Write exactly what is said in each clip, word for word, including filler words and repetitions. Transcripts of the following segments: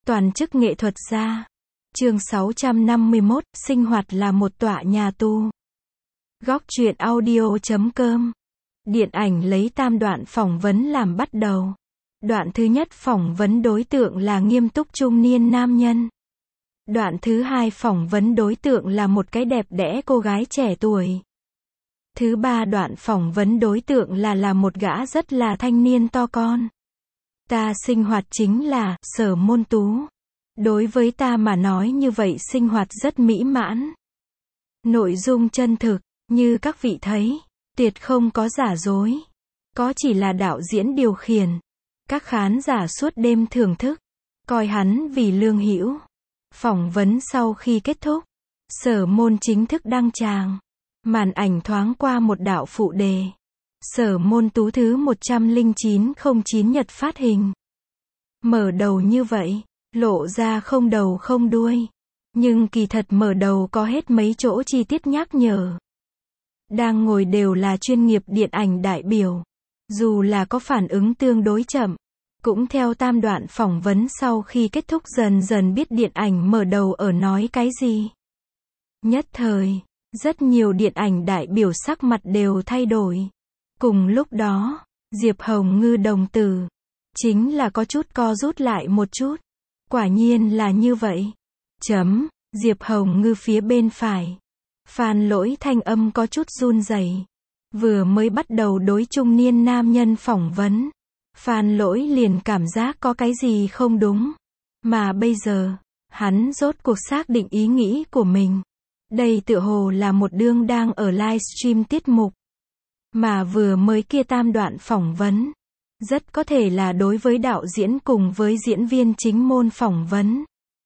Toàn chức nghệ thuật gia. Chương sáu trăm năm mươi mốt, sinh hoạt là một tọa nhà tu. Góc truyện audio chấm com. Điện ảnh lấy tam đoạn phỏng vấn làm bắt đầu. Đoạn thứ nhất phỏng vấn đối tượng là nghiêm túc trung niên nam nhân. Đoạn thứ hai phỏng vấn đối tượng là một cái đẹp đẽ cô gái trẻ tuổi. Thứ ba đoạn phỏng vấn đối tượng là là một gã rất là thanh niên to con. Ta sinh hoạt chính là Sở Môn Tú. Đối với ta mà nói như vậy sinh hoạt rất mỹ mãn. Nội dung chân thực, như các vị thấy, tuyệt không có giả dối. Có chỉ là đạo diễn điều khiển. Các khán giả suốt đêm thưởng thức, coi hắn vì lương hữu. Phỏng vấn sau khi kết thúc, Sở Môn chính thức đăng tràng. Màn ảnh thoáng qua một đạo phụ đề. Sở Môn Tú thứ một trăm lẻ chín không chín nhật phát hình. Mở đầu như vậy, lộ ra không đầu không đuôi. Nhưng kỳ thật mở đầu có hết mấy chỗ chi tiết nhắc nhở. Đang ngồi đều là chuyên nghiệp điện ảnh đại biểu. Dù là có phản ứng tương đối chậm, cũng theo tam đoạn phỏng vấn sau khi kết thúc dần dần biết điện ảnh mở đầu ở nói cái gì. Nhất thời, rất nhiều điện ảnh đại biểu sắc mặt đều thay đổi. Cùng lúc đó, Diệp Hồng Ngư đồng tử, chính là có chút co rút lại một chút. Quả nhiên là như vậy. Chấm, Diệp Hồng Ngư phía bên phải. Phan Lỗi thanh âm có chút run rẩy. Vừa mới bắt đầu đối trung niên nam nhân phỏng vấn, Phan Lỗi liền cảm giác có cái gì không đúng. Mà bây giờ, hắn rốt cuộc xác định ý nghĩ của mình. Đây tựa hồ là một đương đang ở livestream tiết mục. Mà vừa mới kia tam đoạn phỏng vấn, rất có thể là đối với đạo diễn cùng với diễn viên chính môn phỏng vấn.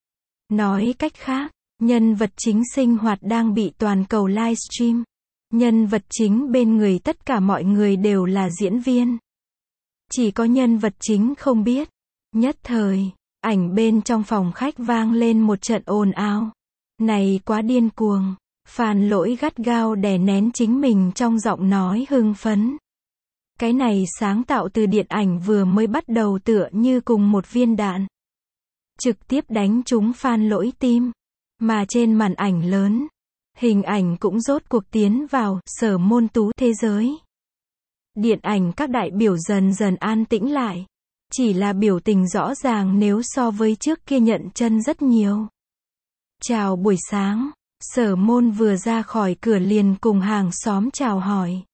Nói cách khác, nhân vật chính sinh hoạt đang bị toàn cầu livestream. Nhân vật chính bên người tất cả mọi người đều là diễn viên. Chỉ có nhân vật chính không biết. Nhất thời, ảnh bên trong phòng khách vang lên một trận ồn ào. Này quá điên cuồng. Phan Lỗi gắt gao đè nén chính mình trong giọng nói hưng phấn. Cái này sáng tạo từ điện ảnh vừa mới bắt đầu tựa như cùng một viên đạn. Trực tiếp đánh trúng Phan Lỗi tim. Mà trên màn ảnh lớn, hình ảnh cũng rốt cuộc tiến vào Sở Môn Tú thế giới. Điện ảnh các đại biểu dần dần an tĩnh lại. Chỉ là biểu tình rõ ràng nếu so với trước kia nhận chân rất nhiều. Chào buổi sáng. Sở Môn vừa ra khỏi cửa liền cùng hàng xóm chào hỏi.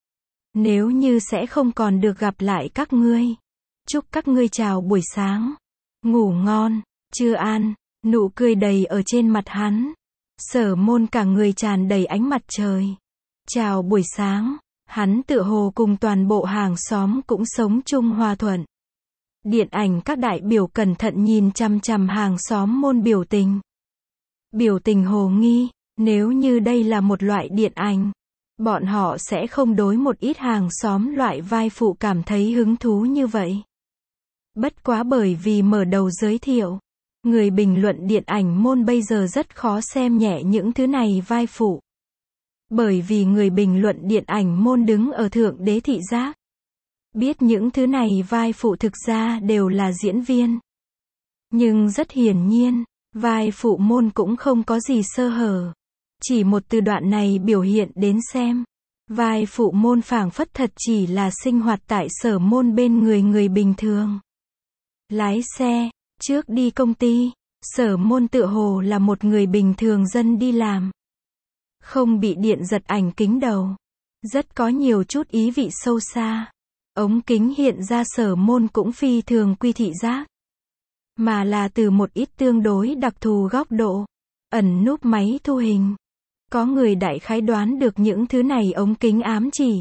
Nếu như sẽ không còn được gặp lại các ngươi. Chúc các ngươi chào buổi sáng. Ngủ ngon, chưa ăn, nụ cười đầy ở trên mặt hắn. Sở Môn cả người tràn đầy ánh mặt trời. Chào buổi sáng, hắn tựa hồ cùng toàn bộ hàng xóm cũng sống chung hòa thuận. Điện ảnh các đại biểu cẩn thận nhìn chằm chằm hàng xóm Môn biểu tình. Biểu tình hồ nghi, nếu như đây là một loại điện ảnh, bọn họ sẽ không đối một ít hàng xóm loại vai phụ cảm thấy hứng thú như vậy. Bất quá bởi vì mở đầu giới thiệu, người bình luận điện ảnh Môn bây giờ rất khó xem nhẹ những thứ này vai phụ. Bởi vì người bình luận điện ảnh Môn đứng ở thượng đế thị giác. Biết những thứ này vai phụ thực ra đều là diễn viên. Nhưng rất hiển nhiên, vai phụ Môn cũng không có gì sơ hở. Chỉ một từ đoạn này biểu hiện đến xem. Vai phụ Môn phảng phất thật chỉ là sinh hoạt tại Sở Môn bên người người bình thường. Lái xe, trước đi công ty, Sở Môn tựa hồ là một người bình thường dân đi làm. Không bị điện giật ảnh kính đầu. Rất có nhiều chút ý vị sâu xa. Ống kính hiện ra Sở Môn cũng phi thường quy thị giác. Mà là từ một ít tương đối đặc thù góc độ. Ẩn núp máy thu hình. Có người đại khái đoán được những thứ này ống kính ám chỉ.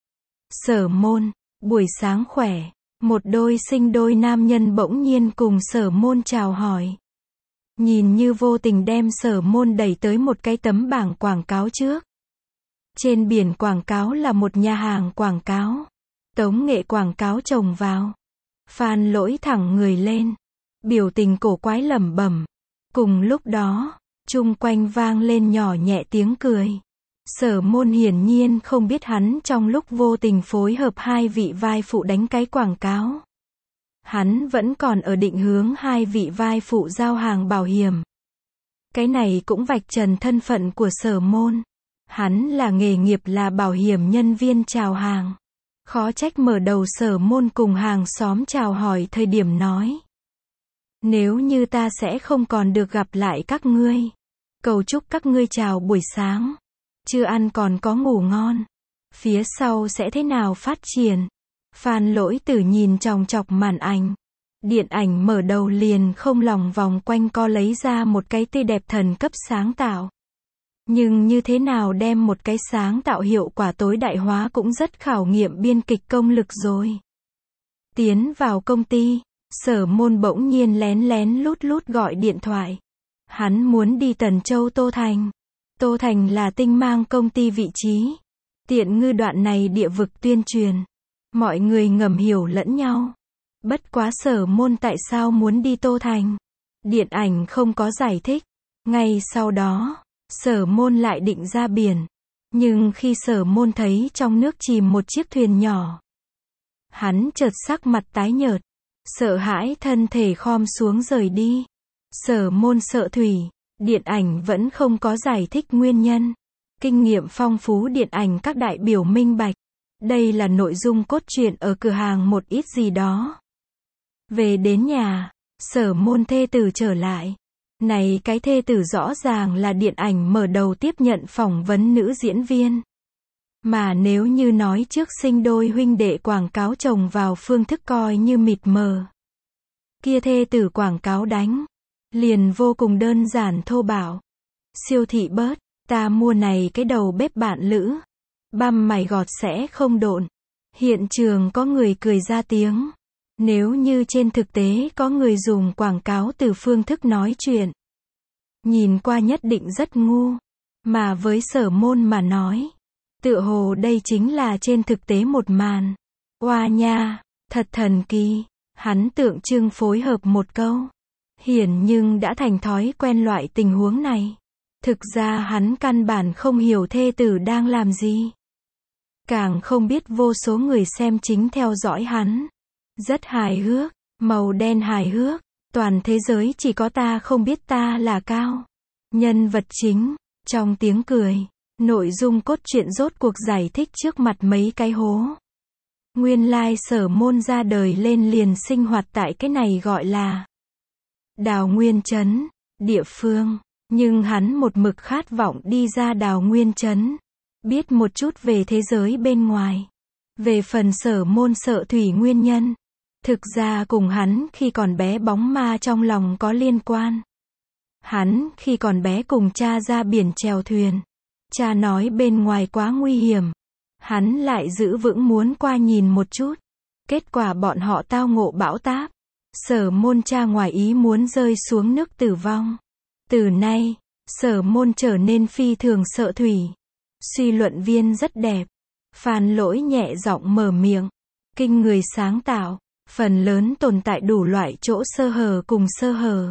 Sở Môn, buổi sáng khỏe. Một đôi sinh đôi nam nhân bỗng nhiên cùng Sở Môn chào hỏi. Nhìn như vô tình đem Sở Môn đẩy tới một cái tấm bảng quảng cáo trước. Trên biển quảng cáo là một nhà hàng quảng cáo. Tống nghệ quảng cáo chồng vào. Phan Lỗi thẳng người lên. Biểu tình cổ quái lẩm bẩm. Cùng lúc đó, chung quanh vang lên nhỏ nhẹ tiếng cười. Sở Môn hiển nhiên không biết hắn trong lúc vô tình phối hợp hai vị vai phụ đánh cái quảng cáo. Hắn vẫn còn ở định hướng hai vị vai phụ giao hàng bảo hiểm. Cái này cũng vạch trần thân phận của Sở Môn. Hắn là nghề nghiệp là bảo hiểm nhân viên chào hàng. Khó trách mở đầu Sở Môn cùng hàng xóm chào hỏi thời điểm nói: nếu như ta sẽ không còn được gặp lại các ngươi, cầu chúc các ngươi chào buổi sáng, chưa ăn còn có ngủ ngon, phía sau sẽ thế nào phát triển. Phan Lỗi Tử nhìn chòng chọc màn ảnh. Điện ảnh mở đầu liền không lòng vòng quanh co lấy ra một cái tươi đẹp thần cấp sáng tạo. Nhưng như thế nào đem một cái sáng tạo hiệu quả tối đại hóa cũng rất khảo nghiệm biên kịch công lực rồi. Tiến vào công ty, Sở Môn bỗng nhiên lén lén lút lút gọi điện thoại. Hắn muốn đi Tần Châu Tô Thành. Tô Thành là tinh mang công ty vị trí. Tiện ngư đoạn này địa vực tuyên truyền. Mọi người ngầm hiểu lẫn nhau. Bất quá Sở Môn tại sao muốn đi Tô Thành? Điện ảnh không có giải thích. Ngay sau đó, Sở Môn lại định ra biển. Nhưng khi Sở Môn thấy trong nước chìm một chiếc thuyền nhỏ, hắn chợt sắc mặt tái nhợt, sợ hãi thân thể khom xuống rời đi. Sở Môn sợ thủy, điện ảnh vẫn không có giải thích nguyên nhân. Kinh nghiệm phong phú điện ảnh các đại biểu minh bạch. Đây là nội dung cốt truyện ở cửa hàng một ít gì đó. Về đến nhà, Sở Môn thê tử trở lại. Này cái thê tử rõ ràng là điện ảnh mở đầu tiếp nhận phỏng vấn nữ diễn viên. Mà nếu như nói trước sinh đôi huynh đệ quảng cáo chồng vào phương thức coi như mịt mờ, kia thê tử quảng cáo đánh liền vô cùng đơn giản thô bạo. Siêu thị bớt, ta mua này cái đầu bếp bạn lữ, băm mày gọt sẽ không độn. Hiện trường có người cười ra tiếng. Nếu như trên thực tế có người dùng quảng cáo từ phương thức nói chuyện, nhìn qua nhất định rất ngu. Mà với Sở Môn mà nói, tựa hồ đây chính là trên thực tế một màn. Oa nha, thật thần kỳ. Hắn tượng trưng phối hợp một câu. Hiển nhưng đã thành thói quen loại tình huống này. Thực ra hắn căn bản không hiểu thê tử đang làm gì. Càng không biết vô số người xem chính theo dõi hắn. Rất hài hước, màu đen hài hước. Toàn thế giới chỉ có ta không biết ta là Cao. Nhân vật chính, trong tiếng cười. Nội dung cốt truyện rốt cuộc giải thích trước mặt mấy cái hố. Nguyên lai Sở Môn ra đời lên liền sinh hoạt tại cái này gọi là Đào Nguyên Trấn, địa phương. Nhưng hắn một mực khát vọng đi ra Đào Nguyên Trấn, biết một chút về thế giới bên ngoài. Về phần Sở Môn sợ thủy nguyên nhân, thực ra cùng hắn khi còn bé bóng ma trong lòng có liên quan. Hắn khi còn bé cùng cha ra biển chèo thuyền. Cha nói bên ngoài quá nguy hiểm. Hắn lại giữ vững muốn qua nhìn một chút. Kết quả bọn họ tao ngộ bão táp. Sở Môn cha ngoài ý muốn rơi xuống nước tử vong. Từ nay, Sở Môn trở nên phi thường sợ thủy. Suy luận viên rất đẹp. Phan Lỗi nhẹ giọng mở miệng. Kinh người sáng tạo, phần lớn tồn tại đủ loại chỗ sơ hở cùng sơ hở.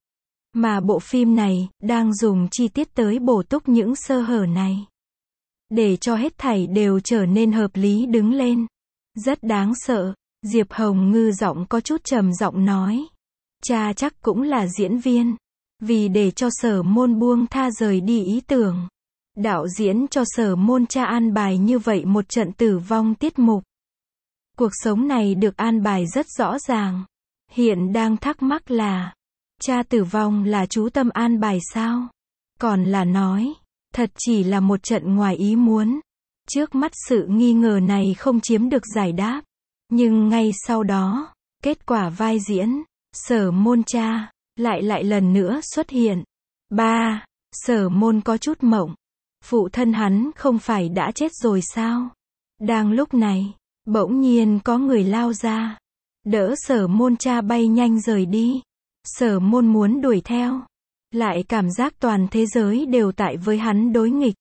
Mà bộ phim này, đang dùng chi tiết tới bổ túc những sơ hở này. Để cho hết thảy đều trở nên hợp lý đứng lên. Rất đáng sợ, Diệp Hồng Ngư giọng có chút trầm giọng nói. Cha chắc cũng là diễn viên. Vì để cho Sở Môn buông tha rời đi ý tưởng, đạo diễn cho Sở Môn cha an bài như vậy một trận tử vong tiết mục. Cuộc sống này được an bài rất rõ ràng. Hiện đang thắc mắc là, cha tử vong là chú tâm an bài sao? Còn là nói, thật chỉ là một trận ngoài ý muốn. Trước mắt sự nghi ngờ này không chiếm được giải đáp. Nhưng ngay sau đó, kết quả vai diễn, Sở Môn cha, lại lại lần nữa xuất hiện. Ba, Sở Môn có chút mộng. Phụ thân hắn không phải đã chết rồi sao? Đang lúc này, bỗng nhiên có người lao ra, đỡ Sở Môn cha bay nhanh rời đi. Sở Môn muốn đuổi theo, lại cảm giác toàn thế giới đều tại với hắn đối nghịch.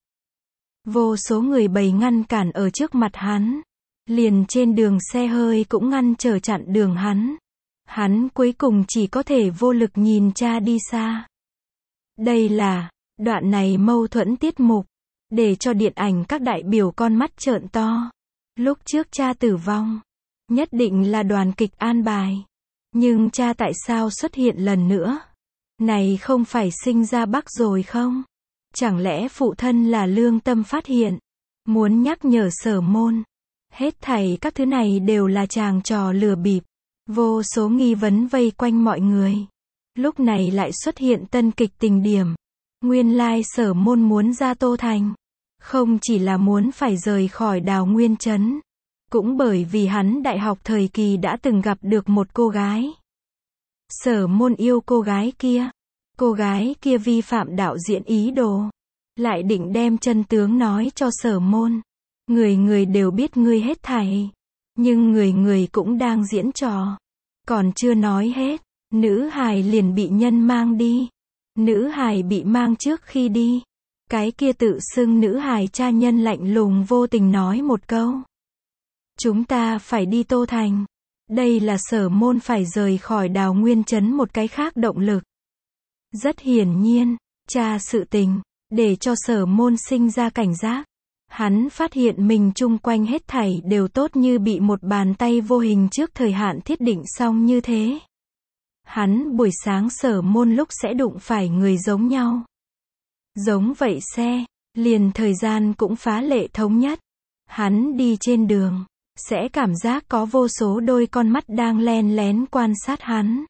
Vô số người bày ngăn cản ở trước mặt hắn. Liền trên đường xe hơi cũng ngăn trở chặn đường hắn. Hắn cuối cùng chỉ có thể vô lực nhìn cha đi xa. Đây là, đoạn này mâu thuẫn tiết mục, để cho điện ảnh các đại biểu con mắt trợn to. Lúc trước cha tử vong, nhất định là đoàn kịch an bài. Nhưng cha tại sao xuất hiện lần nữa? Này không phải sinh ra Bắc rồi không? Chẳng lẽ phụ thân là lương tâm phát hiện, muốn nhắc nhở Sở Môn? Hết thảy các thứ này đều là tràng trò lừa bịp. Vô số nghi vấn vây quanh mọi người. Lúc này lại xuất hiện tân kịch tình điểm. Nguyên lai Sở Môn muốn ra Tô Thành. Không chỉ là muốn phải rời khỏi Đào Nguyên Trấn. Cũng bởi vì hắn đại học thời kỳ đã từng gặp được một cô gái. Sở Môn yêu cô gái kia. Cô gái kia vi phạm đạo diễn ý đồ. Lại định đem chân tướng nói cho Sở Môn. Người người đều biết ngươi hết thảy. Nhưng người người cũng đang diễn trò. Còn chưa nói hết, nữ hài liền bị nhân mang đi. Nữ hài bị mang trước khi đi. Cái kia tự xưng nữ hài cha nhân lạnh lùng vô tình nói một câu. Chúng ta phải đi Tô Thành. Đây là Sở Môn phải rời khỏi Đào Nguyên Trấn một cái khác động lực. Rất hiển nhiên, cha sự tình, để cho Sở Môn sinh ra cảnh giác. Hắn phát hiện mình chung quanh hết thảy đều tốt như bị một bàn tay vô hình trước thời hạn thiết định xong như thế. Hắn buổi sáng Sở Môn lúc sẽ đụng phải người giống nhau. Giống vậy xe, liền thời gian cũng phá lệ thống nhất. Hắn đi trên đường, sẽ cảm giác có vô số đôi con mắt đang len lén quan sát hắn.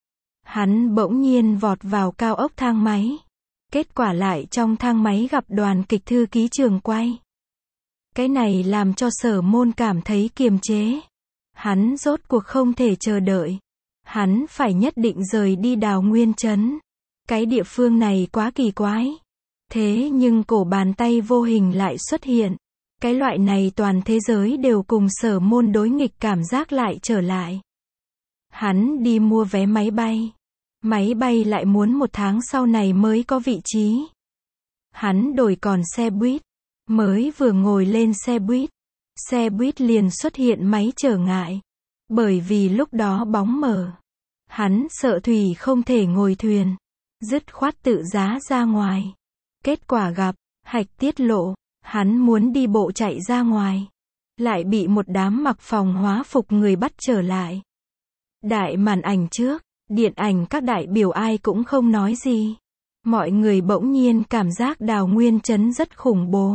Hắn bỗng nhiên vọt vào cao ốc thang máy. Kết quả lại trong thang máy gặp đoàn kịch thư ký trường quay. Cái này làm cho Sở Môn cảm thấy kiềm chế. Hắn rốt cuộc không thể chờ đợi. Hắn phải nhất định rời đi Đào Nguyên Trấn. Cái địa phương này quá kỳ quái. Thế nhưng cổ bàn tay vô hình lại xuất hiện. Cái loại này toàn thế giới đều cùng Sở Môn đối nghịch cảm giác lại trở lại. Hắn đi mua vé máy bay. Máy bay lại muốn một tháng sau này mới có vị trí. Hắn đổi còn xe buýt. Mới vừa ngồi lên xe buýt. Xe buýt liền xuất hiện máy trở ngại. Bởi vì lúc đó bóng mờ. Hắn sợ Thủy không thể ngồi thuyền. Dứt khoát tự giá ra ngoài. Kết quả gặp, hạch tiết lộ. Hắn muốn đi bộ chạy ra ngoài. Lại bị một đám mặc phòng hóa phục người bắt trở lại. Đại màn ảnh trước, điện ảnh các đại biểu ai cũng không nói gì. Mọi người bỗng nhiên cảm giác Đào Nguyên Trấn rất khủng bố.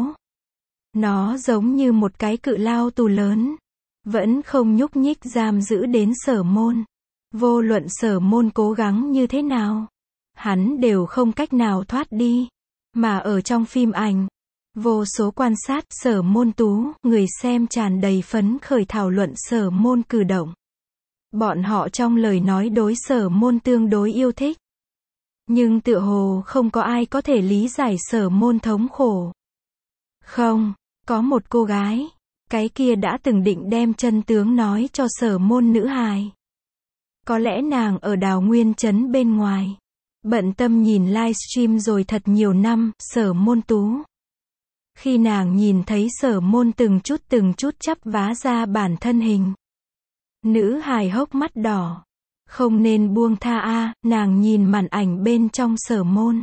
Nó giống như một cái cự lao tù lớn. Vẫn không nhúc nhích giam giữ đến Sở Môn. Vô luận Sở Môn cố gắng như thế nào. Hắn đều không cách nào thoát đi. Mà ở trong phim ảnh. Vô số quan sát Sở Môn tú, người xem tràn đầy phấn khởi thảo luận Sở Môn cử động. Bọn họ trong lời nói đối Sở Môn tương đối yêu thích. Nhưng tựa hồ không có ai có thể lý giải Sở Môn thống khổ. Không, có một cô gái. Cái kia đã từng định đem chân tướng nói cho Sở Môn nữ hài. Có lẽ nàng ở Đào Nguyên Trấn bên ngoài. Bận tâm nhìn livestream rồi thật nhiều năm, Sở Môn tú. Khi nàng nhìn thấy Sở Môn từng chút từng chút chắp vá ra bản thân hình. Nữ hài hốc mắt đỏ. Không nên buông tha a, nàng nhìn màn ảnh bên trong Sở Môn.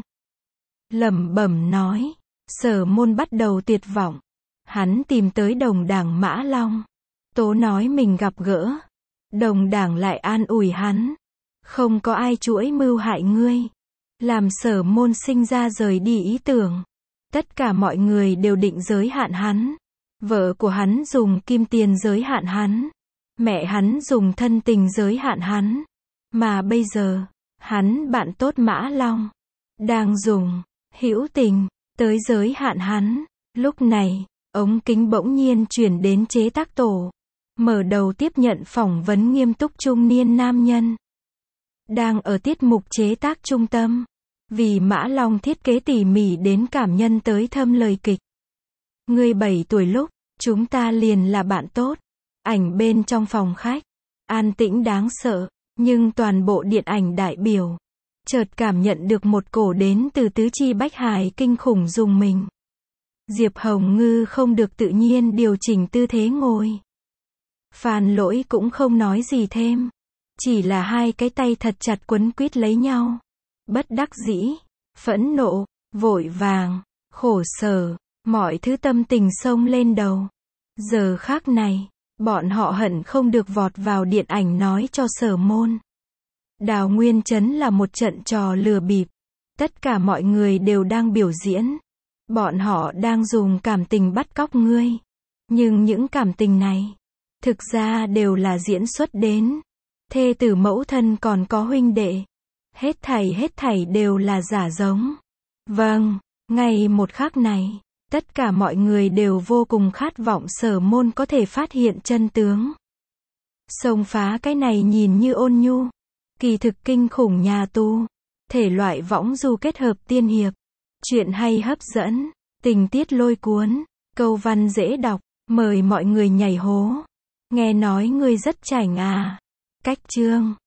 Lẩm bẩm nói. Sở Môn bắt đầu tuyệt vọng. Hắn tìm tới đồng đảng Mã Long. Tố nói mình gặp gỡ. Đồng đảng lại an ủi hắn. Không có ai chuỗi mưu hại ngươi. Làm Sở Môn sinh ra rời đi ý tưởng. Tất cả mọi người đều định giới hạn hắn. Vợ của hắn dùng kim tiền giới hạn hắn. Mẹ hắn dùng thân tình giới hạn hắn. Mà bây giờ, hắn bạn tốt Mã Long. Đang dùng hữu tình tới giới hạn hắn. Lúc này, ống kính bỗng nhiên chuyển đến chế tác tổ. Mở đầu tiếp nhận phỏng vấn nghiêm túc trung niên nam nhân. Đang ở tiết mục chế tác trung tâm. Vì Mã Long thiết kế tỉ mỉ đến cảm nhân tới thâm lời kịch. Ngươi bảy tuổi lúc, chúng ta liền là bạn tốt. Ảnh bên trong phòng khách. An tĩnh đáng sợ. Nhưng toàn bộ điện ảnh đại biểu. Chợt cảm nhận được một cổ đến từ tứ chi bách hải kinh khủng dùng mình. Diệp Hồng Ngư không được tự nhiên điều chỉnh tư thế ngồi. Phan Lỗi cũng không nói gì thêm. Chỉ là hai cái tay thật chặt quấn quýt lấy nhau. Bất đắc dĩ, phẫn nộ, vội vàng, khổ sở, mọi thứ tâm tình xông lên đầu. Giờ khắc này, bọn họ hận không được vọt vào điện ảnh nói cho Sở Môn. Đào Nguyên Trấn là một trận trò lừa bịp. Tất cả mọi người đều đang biểu diễn. Bọn họ đang dùng cảm tình bắt cóc ngươi. Nhưng những cảm tình này, thực ra đều là diễn xuất đến. Thê tử mẫu thân còn có huynh đệ. Hết thảy hết thảy đều là giả giống. Vâng, ngay một khắc này, tất cả mọi người đều vô cùng khát vọng Sở Môn có thể phát hiện chân tướng. Xông phá cái này nhìn như ôn nhu, kỳ thực kinh khủng nhà tu. Thể loại võng du kết hợp tiên hiệp. Chuyện hay hấp dẫn, tình tiết lôi cuốn, câu văn dễ đọc, mời mọi người nhảy hố. Nghe nói ngươi rất chảnh à. Cách chương